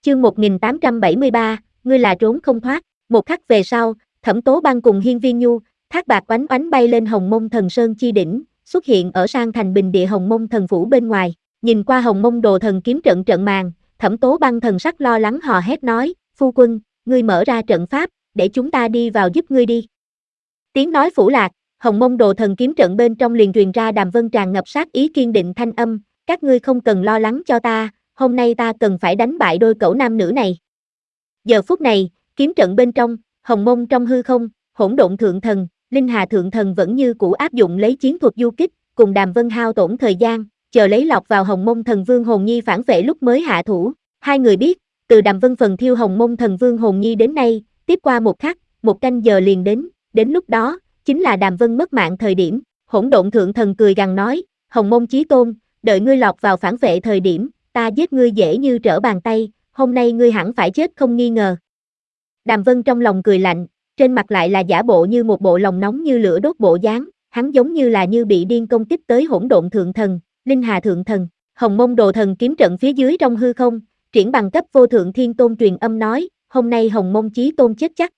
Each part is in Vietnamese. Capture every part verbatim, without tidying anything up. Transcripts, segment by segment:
Chương một nghìn tám trăm bảy mươi ba, ngươi là trốn không thoát. Một khắc về sau, Thẩm Tố Băng cùng Hiên Viên Nhu, thác bạc oánh oánh bay lên Hồng Mông Thần Sơn chi đỉnh, xuất hiện ở sang thành bình địa Hồng Mông Thần Phủ bên ngoài. Nhìn qua Hồng Mông Đồ Thần kiếm trận trận màn, Thẩm Tố Băng thần sắc lo lắng hò hét nói, phu quân, ngươi mở ra trận pháp, để chúng ta đi vào giúp ngươi đi. Tiếng nói phủ lạc, Hồng Mông Đồ Thần kiếm trận bên trong liền truyền ra Đàm Vân tràn ngập sát ý kiên định thanh âm, các ngươi không cần lo lắng cho ta, hôm nay ta cần phải đánh bại đôi cẩu nam nữ này. Giờ phút này, kiếm trận bên trong, Hồng Mông trong hư không, Hỗn Độn Thượng Thần, Linh Hà Thượng Thần vẫn như cũ áp dụng lấy chiến thuật du kích, cùng Đàm Vân hao tổn thời gian, chờ lấy lọc vào Hồng Mông Thần Vương Hồn Nhi phản vệ lúc mới hạ thủ. Hai người biết, từ Đàm Vân phần thiêu Hồng Mông Thần Vương Hồn Nhi đến nay, tiếp qua một khắc, một canh giờ liền đến, đến lúc đó, chính là Đàm Vân mất mạng thời điểm. Hỗn Độn Thượng Thần cười gằn nói, Hồng Mông Chí Tôn, đợi ngươi lọt vào phản vệ thời điểm, ta giết ngươi dễ như trở bàn tay, hôm nay ngươi hẳn phải chết không nghi ngờ. Đàm Vân trong lòng cười lạnh, trên mặt lại là giả bộ như một bộ lòng nóng như lửa đốt bộ dáng, hắn giống như là như bị điên công kích tới Hỗn Độn Thượng Thần, Linh Hà Thượng Thần, Hồng Mông Đồ Thần kiếm trận phía dưới trong hư không, triển bằng cấp vô thượng thiên tôn truyền âm nói, hôm nay Hồng Mông Chí Tôn chết chắc.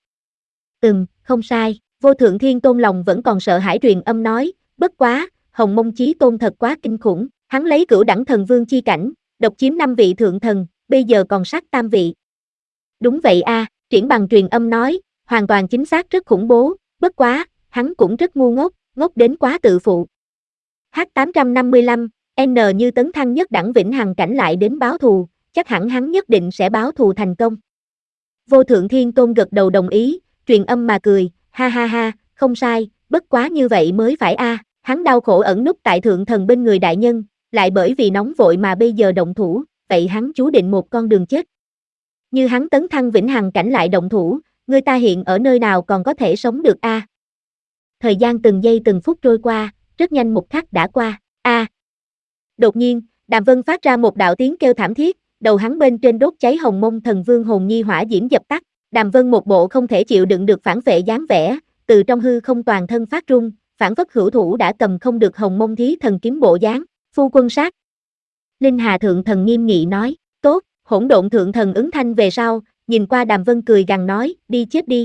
Ừm, không sai, vô thượng thiên tôn lòng vẫn còn sợ hãi truyền âm nói, bất quá, Hồng Mông Chí Tôn thật quá kinh khủng, hắn lấy cửu đẳng thần vương chi cảnh, độc chiếm năm vị thượng thần, bây giờ còn sát tam vị. Đúng vậy a, à, triển bằng truyền âm nói, hoàn toàn chính xác rất khủng bố, bất quá, hắn cũng rất ngu ngốc, ngốc đến quá tự phụ. H tám trăm năm mươi lăm, N như tấn thăng nhất đẳng vĩnh hằng cảnh lại đến báo thù, chắc hẳn hắn nhất định sẽ báo thù thành công. Vô thượng thiên tôn gật đầu đồng ý, truyền âm mà cười, ha ha ha, không sai, bất quá như vậy mới phải a, à. Hắn đau khổ ẩn núp tại thượng thần bên người đại nhân, lại bởi vì nóng vội mà bây giờ động thủ, vậy hắn chú định một con đường chết. Như hắn tấn thăng vĩnh hằng cảnh lại động thủ, người ta hiện ở nơi nào còn có thể sống được a? À? Thời gian từng giây từng phút trôi qua, rất nhanh một khắc đã qua, a. À. Đột nhiên, Đàm Vân phát ra một đạo tiếng kêu thảm thiết, đầu hắn bên trên đốt cháy Hồng Mông Thần Vương Hồn Nhi hỏa diễm dập tắt, Đàm Vân một bộ không thể chịu đựng được phản vệ dáng vẻ, từ trong hư không toàn thân phát run, phản phất hữu thủ đã cầm không được Hồng Mông Thí Thần kiếm bộ dáng, phu quân sát. Linh Hà Thượng Thần nghiêm nghị nói, tốt, Hỗn Độn Thượng Thần ứng thanh về sau, nhìn qua Đàm Vân cười gằn nói, đi chết đi.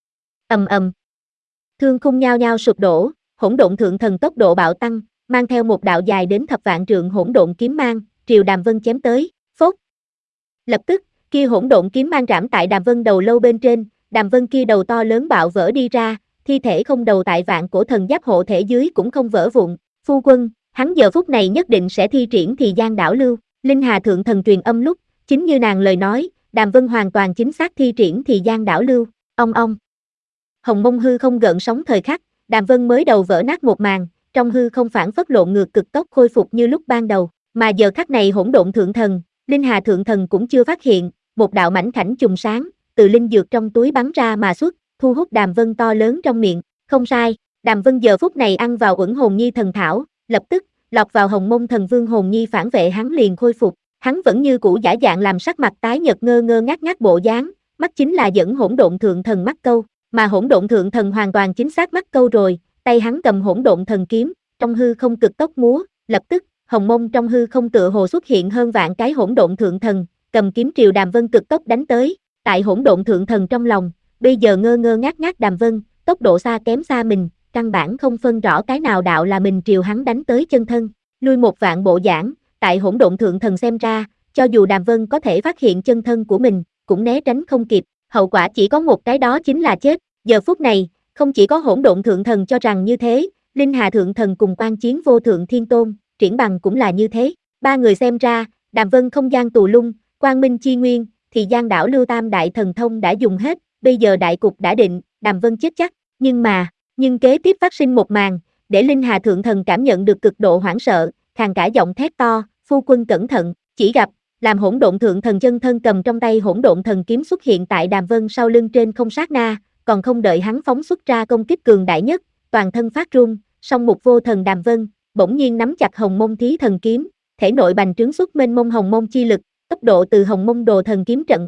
Ầm ầm. Thương khung nhao nhao sụp đổ, Hỗn Độn Thượng Thần tốc độ bạo tăng, mang theo một đạo dài đến thập vạn trượng hỗn độn kiếm mang, triều Đàm Vân chém tới, phốt. Lập tức, kia hỗn độn kiếm mang rảm tại Đàm Vân đầu lâu bên trên, Đàm Vân kia đầu to lớn bạo vỡ đi ra, thi thể không đầu tại vạn cổ thần giáp hộ thể dưới cũng không vỡ vụn, phu quân, hắn giờ phút này nhất định sẽ thi triển thì gian đảo lưu, Linh Hà Thượng Thần truyền âm lúc, chính như nàng lời nói, Đàm Vân hoàn toàn chính xác thi triển thì gian đảo lưu, ong ong. Hồng Mông hư không gợn sóng thời khắc, Đàm Vân mới đầu vỡ nát một màn, trong hư không phản phất lộn ngược cực tốc khôi phục như lúc ban đầu, mà giờ khắc này Hỗn Độn Thượng Thần, Linh Hà Thượng Thần cũng chưa phát hiện, một đạo mảnh khảnh chùm sáng, từ linh dược trong túi bắn ra mà xuất, thu hút Đàm Vân to lớn trong miệng, không sai, Đàm Vân giờ phút này ăn vào Uẩn Hồn Nhi thần thảo, lập tức, lọt vào Hồng Mông Thần Vương Hồn Nhi phản vệ hắn liền khôi phục, hắn vẫn như cũ giả dạng làm sắc mặt tái nhợt ngơ ngơ ngác ngác bộ dáng, mắt chính là dẫn Hỗn Độn Thượng Thần mắc câu, mà Hỗn Độn Thượng Thần hoàn toàn chính xác mắc câu rồi, tay hắn cầm Hỗn Độn Thần kiếm, trong hư không cực tốc múa, lập tức, Hồng Mông trong hư không tựa hồ xuất hiện hơn vạn cái Hỗn Độn Thượng Thần, cầm kiếm triều Đàm Vân cực tốc đánh tới, tại Hỗn Độn Thượng Thần trong lòng, bây giờ ngơ ngơ ngác ngác Đàm Vân, tốc độ xa kém xa mình, căn bản không phân rõ cái nào đạo là mình triều hắn đánh tới chân thân, lui một vạn bộ giảng, tại Hỗn Độn Thượng Thần xem ra, cho dù Đàm Vân có thể phát hiện chân thân của mình, cũng né tránh không kịp, hậu quả chỉ có một cái đó chính là chết, giờ phút này, không chỉ có Hỗn Độn Thượng Thần cho rằng như thế, Linh Hà Thượng Thần cùng Quan Chiến Vô Thượng Thiên Tôn, Triển Bằng cũng là như thế, ba người xem ra, Đàm Vân không gian tù lung, Quang Minh Chi Nguyên, thì gian đảo lưu tam đại thần thông đã dùng hết, bây giờ đại cục đã định, Đàm Vân chết chắc, nhưng mà, nhưng kế tiếp phát sinh một màn, để Linh Hà Thượng Thần cảm nhận được cực độ hoảng sợ, khàn cả giọng thét to, phu quân cẩn thận, chỉ gặp, làm Hỗn Độn Thượng Thần chân thân cầm trong tay Hỗn Độn Thần kiếm xuất hiện tại Đàm Vân sau lưng trên không sát na, còn không đợi hắn phóng xuất ra công kích cường đại nhất, toàn thân phát run, song mục vô thần Đàm Vân, bỗng nhiên nắm chặt Hồng Mông Thí Thần kiếm, thể nội bành trướng xuất mênh mông Hồng Mông chi lực, tốc độ từ Hồng Mông Đồ Thần kiếm trận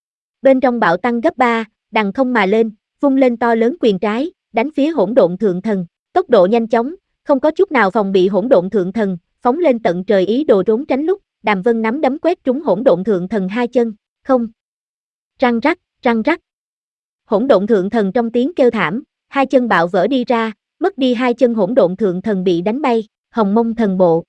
bên trong bạo tăng gấp ba, đằng không mà lên, vung lên to lớn quyền trái, đánh phía Hỗn Độn Thượng Thần, tốc độ nhanh chóng, không có chút nào phòng bị Hỗn Độn Thượng Thần, phóng lên tận trời ý đồ trốn tránh lúc, Đàm Vân nắm đấm quét trúng Hỗn Độn Thượng Thần hai chân, Không. Răng rắc, răng rắc. Hỗn độn thượng thần trong tiếng kêu thảm, hai chân bạo vỡ đi ra, mất đi hai chân hỗn độn thượng thần bị đánh bay, hồng mông thần bộ.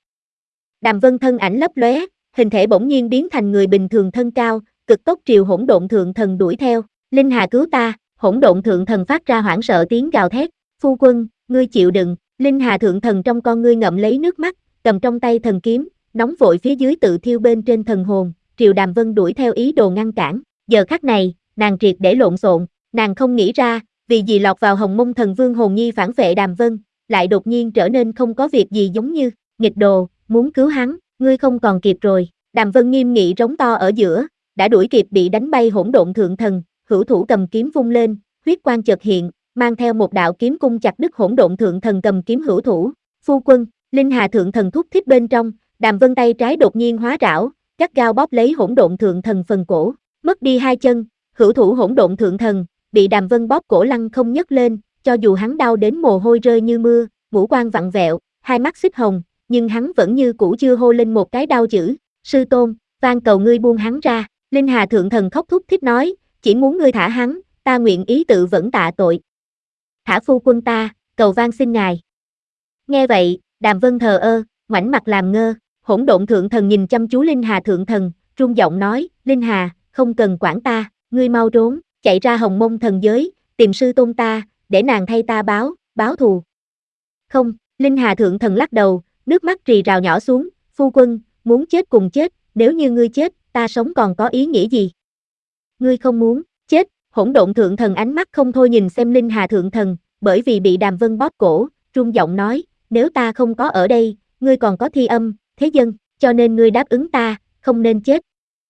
Đàm Vân thân ảnh lấp lóe, hình thể bỗng nhiên biến thành người bình thường thân cao, cực tốc triều hỗn độn thượng thần đuổi theo. Linh Hà cứu ta, hỗn độn thượng thần phát ra hoảng sợ tiếng gào thét. Phu quân, ngươi chịu đựng. Linh Hà thượng thần trong con ngươi ngậm lấy nước mắt, cầm trong tay thần kiếm, nóng vội phía dưới tự thiêu bên trên thần hồn, triều Đàm Vân đuổi theo ý đồ ngăn cản. Giờ khắc này, nàng triệt để lộn xộn, nàng không nghĩ ra, vì gì lọt vào hồng mông thần vương hồn nhi phản vệ Đàm Vân, lại đột nhiên trở nên không có việc gì giống như, nghịch đồ, muốn cứu hắn, ngươi không còn kịp rồi. Đàm Vân nghiêm nghị rống to ở giữa, đã đuổi kịp bị đánh bay hỗn độn thượng thần, hữu thủ cầm kiếm vung lên, huyết quang chợt hiện, mang theo một đạo kiếm cung chặt đứt hỗn độn thượng thần cầm kiếm hữu thủ. Phu quân, Linh Hà thượng thần thúc thích bên trong, Đàm Vân tay trái đột nhiên hóa rảo, gắt gao bóp lấy hỗn độn thượng thần phần cổ, mất đi hai chân, hữu thủ hỗn độn thượng thần, bị Đàm Vân bóp cổ lăn không nhấc lên, cho dù hắn đau đến mồ hôi rơi như mưa, ngũ quan vặn vẹo, hai mắt xích hồng, nhưng hắn vẫn như cũ chưa hô lên một cái đau chữ. Sư tôn, van cầu ngươi buông hắn ra. Linh Hà thượng thần khóc thúc thích nói, chỉ muốn ngươi thả hắn, ta nguyện ý tự vẫn tạ tội. Thả phu quân ta, cầu van xin ngài. Nghe vậy, Đàm Vân thờ ơ, ngoảnh mặt làm ngơ. Hỗn độn thượng thần nhìn chăm chú Linh Hà thượng thần, run giọng nói, Linh Hà, không cần quản ta, ngươi mau trốn, chạy ra hồng mông thần giới, tìm sư tôn ta, để nàng thay ta báo, báo thù. Không, Linh Hà thượng thần lắc đầu, nước mắt rì rào nhỏ xuống, phu quân, muốn chết cùng chết, nếu như ngươi chết, ta sống còn có ý nghĩa gì? Ngươi không muốn chết. Hỗn độn thượng thần ánh mắt không thôi nhìn xem Linh Hà thượng thần, bởi vì bị Đàm Vân bóp cổ, run giọng nói, nếu ta không có ở đây, ngươi còn có thi âm, thế dân, cho nên ngươi đáp ứng ta, không nên chết.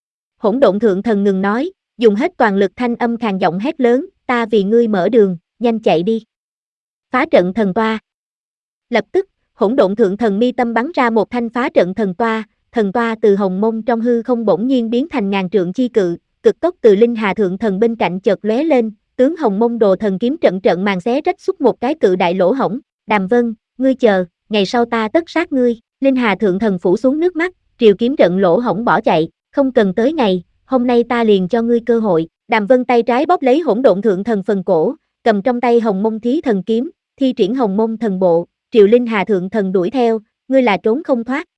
Hỗn độn thượng thần ngừng nói, dùng hết toàn lực thanh âm khàn giọng hét lớn, ta vì ngươi mở đường, nhanh chạy đi. Phá trận thần toa. Lập tức, hỗn độn thượng thần mi tâm bắn ra một thanh phá trận thần toa, thần toa từ hồng mông trong hư không bỗng nhiên biến thành ngàn trượng chi cự, cực tốc từ Linh Hà thượng thần bên cạnh chợt lóe lên, tướng hồng mông đồ thần kiếm trận trận màn xé rách xuất một cái cự đại lỗ hổng. Đàm Vân, ngươi chờ, ngày sau ta tất sát ngươi. Linh Hà thượng thần phủ xuống nước mắt, triều kiếm trận lỗ hổng bỏ chạy, không cần tới ngày, hôm nay ta liền cho ngươi cơ hội. Đàm Vân tay trái bóp lấy hỗn độn thượng thần phần cổ, cầm trong tay hồng mông thí thần kiếm, thi triển hồng mông thần bộ, triều Linh Hà thượng thần đuổi theo, ngươi là trốn không thoát.